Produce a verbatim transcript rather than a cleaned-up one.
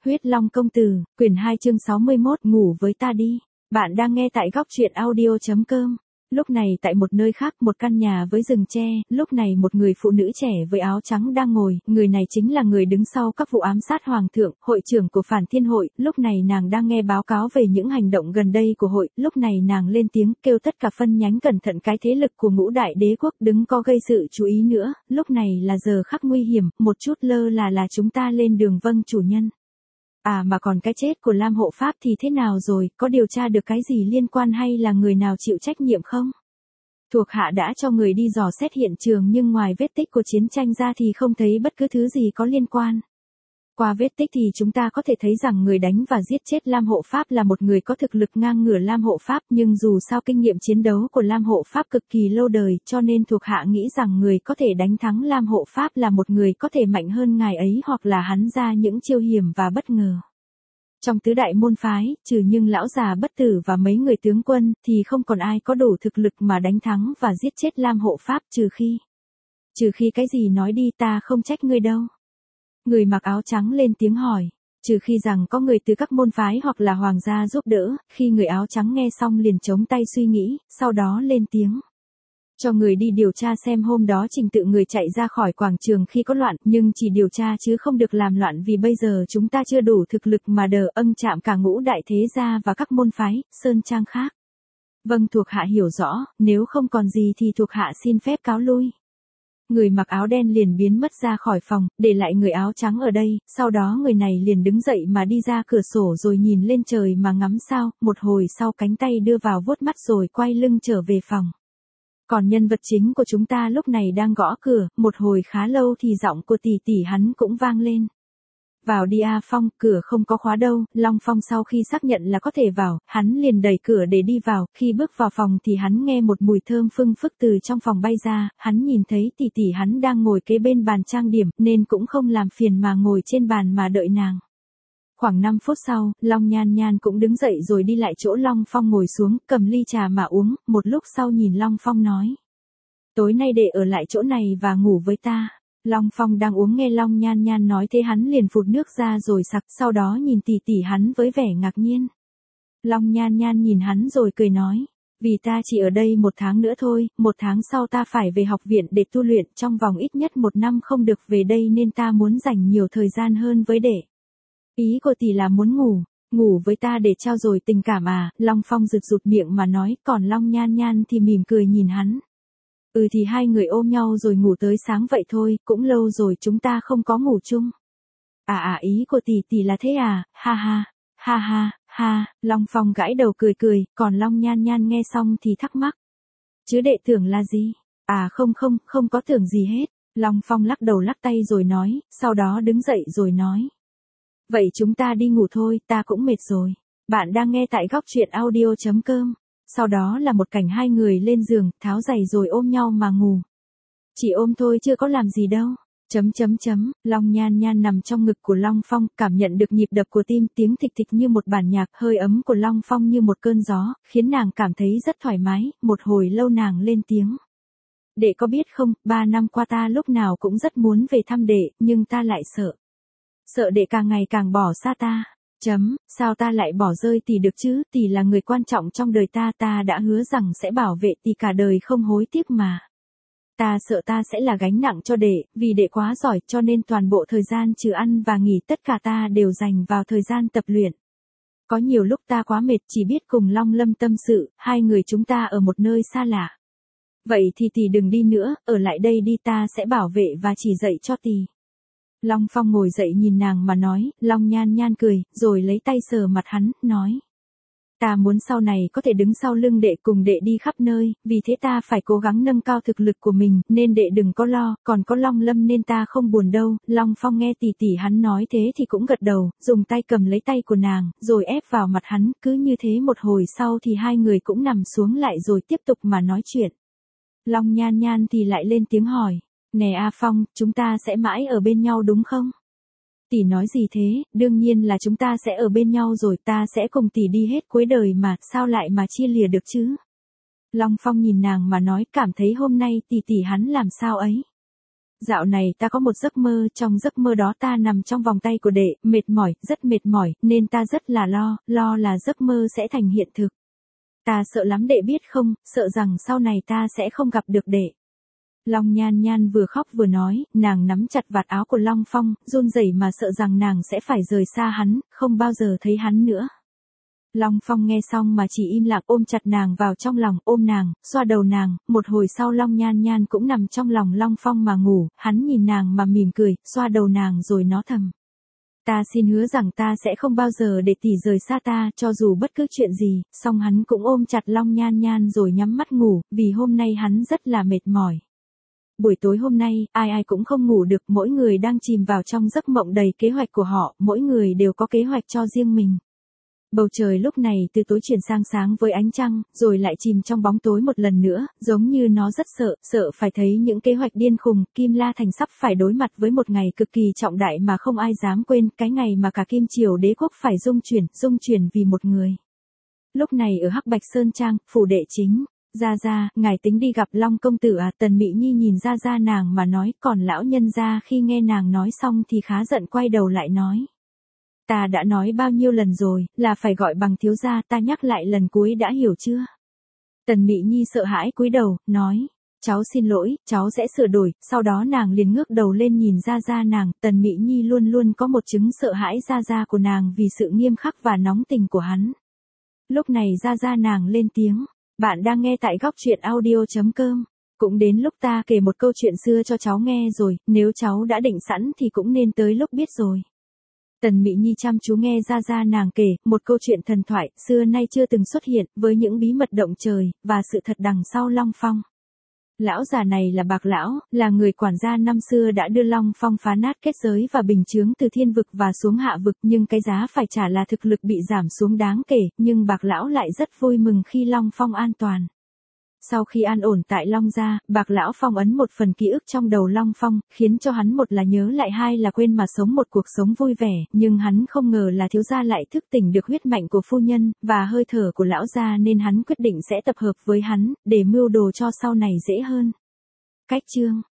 Huyết Long công tử, quyển hai chương sáu mươi mốt, ngủ với ta đi. Bạn đang nghe tại góc truyện audio chấm com. Lúc này tại một nơi khác, một căn nhà với rừng tre, lúc này một người phụ nữ trẻ với áo trắng đang ngồi, người này chính là người đứng sau các vụ ám sát hoàng thượng, hội trưởng của Phản Thiên hội, lúc này nàng đang nghe báo cáo về những hành động gần đây của hội, lúc này nàng lên tiếng kêu tất cả phân nhánh cẩn thận cái thế lực của ngũ đại đế quốc đứng có gây sự chú ý nữa, lúc này là giờ khắc nguy hiểm, một chút lơ là là chúng ta lên đường vâng chủ nhân. À mà còn cái chết của Lam Hộ Pháp thì thế nào rồi, có điều tra được cái gì liên quan hay là người nào chịu trách nhiệm không? Thuộc hạ đã cho người đi dò xét hiện trường nhưng ngoài vết tích của chiến tranh ra thì không thấy bất cứ thứ gì có liên quan. Qua vết tích thì chúng ta có thể thấy rằng người đánh và giết chết Lam Hộ Pháp là một người có thực lực ngang ngửa Lam Hộ Pháp, nhưng dù sao kinh nghiệm chiến đấu của Lam Hộ Pháp cực kỳ lâu đời, cho nên thuộc hạ nghĩ rằng người có thể đánh thắng Lam Hộ Pháp là một người có thể mạnh hơn ngài ấy hoặc là hắn ra những chiêu hiểm và bất ngờ. Trong tứ đại môn phái, trừ nhưng lão già bất tử và mấy người tướng quân, thì không còn ai có đủ thực lực mà đánh thắng và giết chết Lam Hộ Pháp trừ khi. Trừ khi cái gì nói đi, ta không trách ngươi đâu. Người mặc áo trắng lên tiếng hỏi, trừ khi rằng có người từ các môn phái hoặc là hoàng gia giúp đỡ, khi người áo trắng nghe xong liền chống tay suy nghĩ, sau đó lên tiếng. Cho người đi điều tra xem hôm đó Trình Tự người chạy ra khỏi quảng trường khi có loạn, nhưng chỉ điều tra chứ không được làm loạn vì bây giờ chúng ta chưa đủ thực lực mà đờ âng chạm cả ngũ đại thế gia và các môn phái, sơn trang khác. Vâng, thuộc hạ hiểu rõ, nếu không còn gì thì thuộc hạ xin phép cáo lui. Người mặc áo đen liền biến mất ra khỏi phòng, để lại người áo trắng ở đây, sau đó người này liền đứng dậy mà đi ra cửa sổ rồi nhìn lên trời mà ngắm sao, một hồi sau cánh tay đưa vào vuốt mắt rồi quay lưng trở về phòng. Còn nhân vật chính của chúng ta lúc này đang gõ cửa, một hồi khá lâu thì giọng của tỷ tỷ hắn cũng vang lên. Vào đi A Phong, cửa không có khóa đâu. Long Phong sau khi xác nhận là có thể vào, hắn liền đẩy cửa để đi vào, khi bước vào phòng thì hắn nghe một mùi thơm phưng phức từ trong phòng bay ra, hắn nhìn thấy tỷ tỷ hắn đang ngồi kế bên bàn trang điểm, nên cũng không làm phiền mà ngồi trên bàn mà đợi nàng. Khoảng năm phút sau, Long Nhan Nhan cũng đứng dậy rồi đi lại chỗ Long Phong ngồi xuống, cầm ly trà mà uống, một lúc sau nhìn Long Phong nói. Tối nay để ở lại chỗ này và ngủ với ta. Long Phong đang uống nghe Long Nhan Nhan nói thế hắn liền phụt nước ra rồi sặc, sau đó nhìn tỷ tỷ hắn với vẻ ngạc nhiên. Long Nhan Nhan nhìn hắn rồi cười nói. Vì ta chỉ ở đây một tháng nữa thôi, một tháng sau ta phải về học viện để tu luyện, trong vòng ít nhất một năm không được về đây nên ta muốn dành nhiều thời gian hơn với đệ. Ý của tỷ là muốn ngủ, ngủ với ta để trao dồi tình cảm à, Long Phong rụt rụt miệng mà nói, còn Long Nhan Nhan thì mỉm cười nhìn hắn. Ừ thì hai người ôm nhau rồi ngủ tới sáng vậy thôi, cũng lâu rồi chúng ta không có ngủ chung. À à ý của tỷ tỷ là thế à, ha ha, ha ha, ha, Long Phong gãi đầu cười cười, còn Long Nhan Nhan nghe xong thì thắc mắc. Chứ đệ tưởng là gì? À không không, không có tưởng gì hết, Long Phong lắc đầu lắc tay rồi nói, sau đó đứng dậy rồi nói. Vậy chúng ta đi ngủ thôi, ta cũng mệt rồi. Bạn đang nghe tại góc truyện audio chấm com. Sau đó là một cảnh hai người lên giường, tháo giày rồi ôm nhau mà ngủ. Chỉ ôm thôi chưa có làm gì đâu. Chấm chấm chấm, Long Nhan Nhan nằm trong ngực của Long Phong, cảm nhận được nhịp đập của tim, tiếng thịch thịch như một bản nhạc, hơi ấm của Long Phong như một cơn gió, khiến nàng cảm thấy rất thoải mái, một hồi lâu nàng lên tiếng. Đệ có biết không, ba năm qua ta lúc nào cũng rất muốn về thăm đệ, nhưng ta lại sợ. Sợ đệ càng ngày càng bỏ xa ta. Chấm, sao ta lại bỏ rơi tỷ được chứ, tỷ là người quan trọng trong đời ta, ta đã hứa rằng sẽ bảo vệ tỷ cả đời không hối tiếc mà. Ta sợ ta sẽ là gánh nặng cho đệ, vì đệ quá giỏi cho nên toàn bộ thời gian trừ ăn và nghỉ tất cả ta đều dành vào thời gian tập luyện. Có nhiều lúc ta quá mệt chỉ biết cùng Long Lâm tâm sự, hai người chúng ta ở một nơi xa lạ. Vậy thì tỷ đừng đi nữa, ở lại đây đi, ta sẽ bảo vệ và chỉ dạy cho tỷ. Long Phong ngồi dậy nhìn nàng mà nói, Long Nhan Nhan cười, rồi lấy tay sờ mặt hắn, nói. Ta muốn sau này có thể đứng sau lưng đệ cùng đệ đi khắp nơi, vì thế ta phải cố gắng nâng cao thực lực của mình, nên đệ đừng có lo, còn có Long Lâm nên ta không buồn đâu. Long Phong nghe tỷ tỷ hắn nói thế thì cũng gật đầu, dùng tay cầm lấy tay của nàng, rồi ép vào mặt hắn, cứ như thế một hồi sau thì hai người cũng nằm xuống lại rồi tiếp tục mà nói chuyện. Long Nhan Nhan thì lại lên tiếng hỏi. Nè A Phong, chúng ta sẽ mãi ở bên nhau đúng không? Tỷ nói gì thế, đương nhiên là chúng ta sẽ ở bên nhau rồi, ta sẽ cùng tỷ đi hết cuối đời mà, sao lại mà chia lìa được chứ? Long Phong nhìn nàng mà nói, cảm thấy hôm nay tỷ tỷ hắn làm sao ấy? Dạo này ta có một giấc mơ, trong giấc mơ đó ta nằm trong vòng tay của đệ, mệt mỏi, rất mệt mỏi, nên ta rất là lo, lo là giấc mơ sẽ thành hiện thực. Ta sợ lắm đệ biết không, sợ rằng sau này ta sẽ không gặp được đệ. Long Nhan Nhan vừa khóc vừa nói, nàng nắm chặt vạt áo của Long Phong, run rẩy mà sợ rằng nàng sẽ phải rời xa hắn, không bao giờ thấy hắn nữa. Long Phong nghe xong mà chỉ im lặng ôm chặt nàng vào trong lòng, ôm nàng, xoa đầu nàng, một hồi sau Long Nhan Nhan cũng nằm trong lòng Long Phong mà ngủ, hắn nhìn nàng mà mỉm cười, xoa đầu nàng rồi nó thầm. Ta xin hứa rằng ta sẽ không bao giờ để tỷ rời xa ta, cho dù bất cứ chuyện gì, song hắn cũng ôm chặt Long Nhan Nhan rồi nhắm mắt ngủ, vì hôm nay hắn rất là mệt mỏi. Buổi tối hôm nay, ai ai cũng không ngủ được, mỗi người đang chìm vào trong giấc mộng đầy kế hoạch của họ, mỗi người đều có kế hoạch cho riêng mình. Bầu trời lúc này từ tối chuyển sang sáng với ánh trăng, rồi lại chìm trong bóng tối một lần nữa, giống như nó rất sợ, sợ phải thấy những kế hoạch điên khùng, Kim La Thành sắp phải đối mặt với một ngày cực kỳ trọng đại mà không ai dám quên, cái ngày mà cả Kim Triều đế quốc phải dung chuyển, dung chuyển vì một người. Lúc này ở Hắc Bạch Sơn Trang, phủ đệ chính, Gia Gia, ngài tính đi gặp Long công tử à, Tần Mị Nhi nhìn Gia Gia nàng mà nói, còn lão nhân gia khi nghe nàng nói xong thì khá giận quay đầu lại nói. Ta đã nói bao nhiêu lần rồi, là phải gọi bằng thiếu gia, ta nhắc lại lần cuối đã hiểu chưa? Tần Mị Nhi sợ hãi cúi đầu, nói, cháu xin lỗi, cháu sẽ sửa đổi, sau đó nàng liền ngước đầu lên nhìn Gia Gia nàng, Tần Mị Nhi luôn luôn có một chứng sợ hãi Gia Gia của nàng vì sự nghiêm khắc và nóng tình của hắn. Lúc này Gia Gia nàng lên tiếng, bạn đang nghe tại góc truyện audio chấm com. Cũng đến lúc ta kể một câu chuyện xưa cho cháu nghe rồi, nếu cháu đã định sẵn thì cũng nên tới lúc biết rồi. Tần Mị Nhi chăm chú nghe Gia Gia nàng kể, một câu chuyện thần thoại, xưa nay chưa từng xuất hiện, với những bí mật động trời, và sự thật đằng sau Long Phong. Lão già này là Bạc Lão, là người quản gia năm xưa đã đưa Long Phong phá nát kết giới và bình chướng từ thiên vực và xuống hạ vực, nhưng cái giá phải trả là thực lực bị giảm xuống đáng kể, nhưng Bạc Lão lại rất vui mừng khi Long Phong an toàn. Sau khi an ổn tại Long gia, Bạc Lão phong ấn một phần ký ức trong đầu Long Phong, khiến cho hắn một là nhớ lại, hai là quên mà sống một cuộc sống vui vẻ, nhưng hắn không ngờ là thiếu gia lại thức tỉnh được huyết mạch của phu nhân, và hơi thở của lão gia, nên hắn quyết định sẽ tập hợp với hắn, để mưu đồ cho sau này dễ hơn. Cách chương